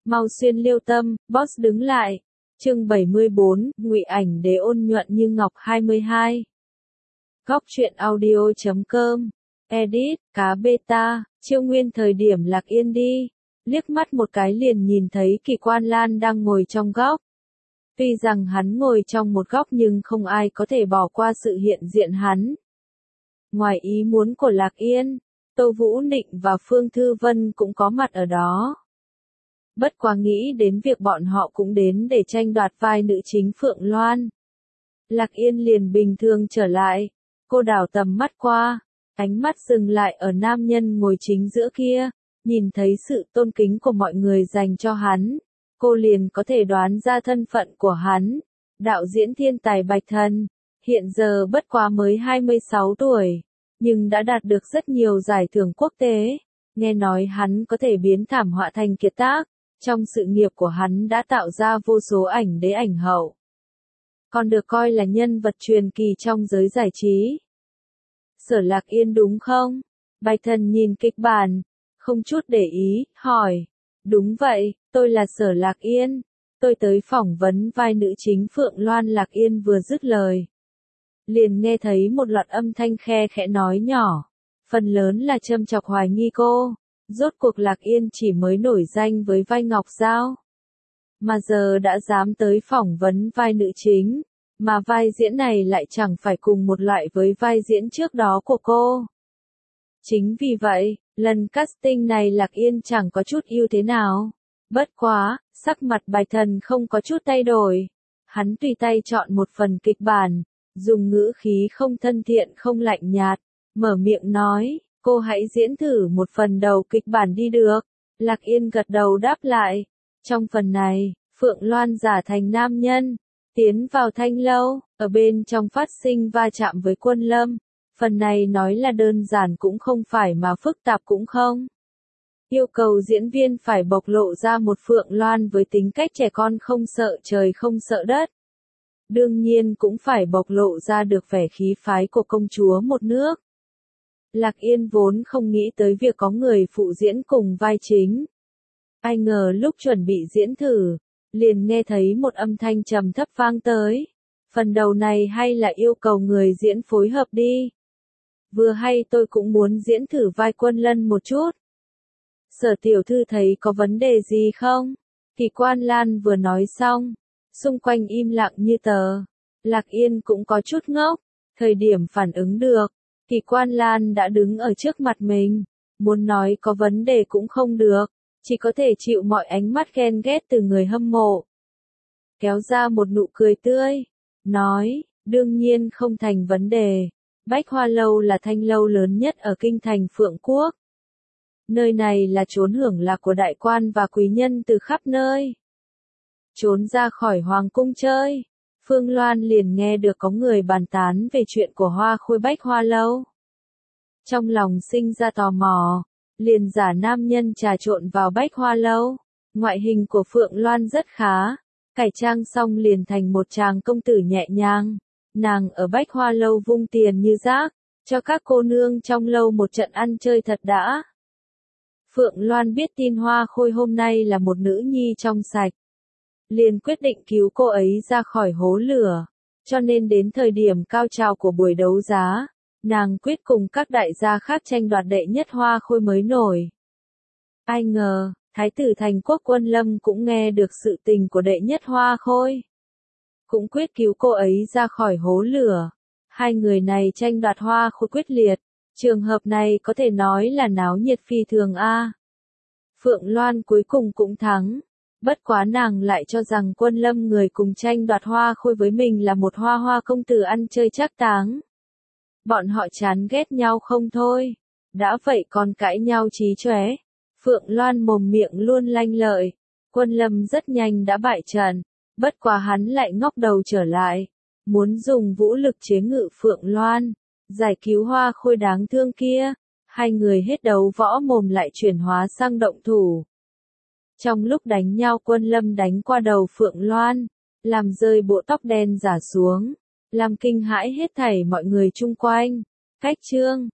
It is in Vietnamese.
Mau xuyên liêu tâm, boss đứng lại. Chương 74, Ngụy Ảnh Đế ôn nhuận như ngọc 22. Góc truyện audio.com. Edit, cá beta, Chiêu Nguyên thời điểm Lạc Yên đi. Liếc mắt một cái liền nhìn thấy Kỳ Quan Lan đang ngồi trong góc. Tuy rằng hắn ngồi trong một góc nhưng không ai có thể bỏ qua sự hiện diện hắn. Ngoài ý muốn của Lạc Yên, Tô Vũ Nịnh và Phương Thư Vân cũng có mặt ở đó. Bất quá nghĩ đến việc bọn họ cũng đến để tranh đoạt vai nữ chính Phượng Loan. Lạc Yên liền bình thường trở lại, cô đảo tầm mắt qua, ánh mắt dừng lại ở nam nhân ngồi chính giữa kia, nhìn thấy sự tôn kính của mọi người dành cho hắn, cô liền có thể đoán ra thân phận của hắn, đạo diễn thiên tài Bạch Thần, hiện giờ bất quá mới 26 tuổi, nhưng đã đạt được rất nhiều giải thưởng quốc tế, nghe nói hắn có thể biến thảm họa thành kiệt tác. Trong sự nghiệp của hắn đã tạo ra vô số ảnh đế ảnh hậu. Còn được coi là nhân vật truyền kỳ trong giới giải trí. Sở Lạc Yên đúng không? Bạch Thần nhìn kịch bản, không chút để ý, hỏi. Đúng vậy, tôi là Sở Lạc Yên. Tôi tới phỏng vấn vai nữ chính Phượng Loan. Lạc Yên vừa dứt lời. Liền nghe thấy một loạt âm thanh khe khẽ nói nhỏ. Phần lớn là châm chọc hoài nghi cô. Rốt cuộc Lạc Yên chỉ mới nổi danh với vai Ngọc Giao. Mà giờ đã dám tới phỏng vấn vai nữ chính. Mà vai diễn này lại chẳng phải cùng một loại với vai diễn trước đó của cô. Chính vì vậy, lần casting này Lạc Yên chẳng có chút ưu thế nào. Bất quá, sắc mặt Bạch Thần không có chút thay đổi. Hắn tùy tay chọn một phần kịch bản, dùng ngữ khí không thân thiện không lạnh nhạt, mở miệng nói. Cô hãy diễn thử một phần đầu kịch bản đi được. Lạc Yên gật đầu đáp lại. Trong phần này, Phượng Loan giả thành nam nhân, tiến vào thanh lâu, ở bên trong phát sinh va chạm với Quân Lâm. Phần này nói là đơn giản cũng không phải mà phức tạp cũng không. Yêu cầu diễn viên phải bộc lộ ra một Phượng Loan với tính cách trẻ con không sợ trời không sợ đất. Đương nhiên cũng phải bộc lộ ra được vẻ khí phái của công chúa một nước. Lạc Yên vốn không nghĩ tới việc có người phụ diễn cùng vai chính. Ai ngờ lúc chuẩn bị diễn thử, liền nghe thấy một âm thanh trầm thấp vang tới. Phần đầu này hay là yêu cầu người diễn phối hợp đi. Vừa hay tôi cũng muốn diễn thử vai Quân Lân một chút. Sở tiểu thư thấy có vấn đề gì không? Kỳ Quan Lan vừa nói xong, xung quanh im lặng như tờ. Lạc Yên cũng có chút ngốc, thời điểm phản ứng được. Kỳ Quan Lan đã đứng ở trước mặt mình, muốn nói có vấn đề cũng không được, chỉ có thể chịu mọi ánh mắt ghen ghét từ người hâm mộ. Kéo ra một nụ cười tươi, nói, đương nhiên không thành vấn đề, Bách Hoa Lâu là thanh lâu lớn nhất ở kinh thành Phượng Quốc. Nơi này là chốn hưởng lạc của đại quan và quý nhân từ khắp nơi. Trốn ra khỏi hoàng cung chơi. Phương Loan liền nghe được có người bàn tán về chuyện của Hoa Khôi Bách Hoa Lâu. Trong lòng sinh ra tò mò, liền giả nam nhân trà trộn vào Bách Hoa Lâu. Ngoại hình của Phượng Loan rất khá, cải trang xong liền thành một chàng công tử nhẹ nhàng. Nàng ở Bách Hoa Lâu vung tiền như rác, cho các cô nương trong lâu một trận ăn chơi thật đã. Phượng Loan biết tin Hoa Khôi hôm nay là một nữ nhi trong sạch. Liền quyết định cứu cô ấy ra khỏi hố lửa, cho nên đến thời điểm cao trào của buổi đấu giá, nàng quyết cùng các đại gia khác tranh đoạt đệ nhất Hoa Khôi mới nổi. Ai ngờ, Thái tử thành quốc Quân Lâm cũng nghe được sự tình của đệ nhất Hoa Khôi. Cũng quyết cứu cô ấy ra khỏi hố lửa. Hai người này tranh đoạt Hoa Khôi quyết liệt, trường hợp này có thể nói là náo nhiệt phi thường a. Phượng Loan cuối cùng cũng thắng. Bất quá nàng lại cho rằng Quân Lâm người cùng tranh đoạt Hoa Khôi với mình là một hoa công tử ăn chơi trác táng. Bọn họ chán ghét nhau không thôi. Đã vậy còn cãi nhau chí chóe. Phượng Loan mồm miệng luôn lanh lợi. Quân Lâm rất nhanh đã bại trận. Bất quá hắn lại ngóc đầu trở lại. Muốn dùng vũ lực chế ngự Phượng Loan. Giải cứu Hoa Khôi đáng thương kia. Hai người hết đấu võ mồm lại chuyển hóa sang động thủ. Trong lúc đánh nhau Quân Lâm đánh qua đầu Phượng Loan, làm rơi bộ tóc đen giả xuống, làm kinh hãi hết thảy mọi người chung quanh. Cách chương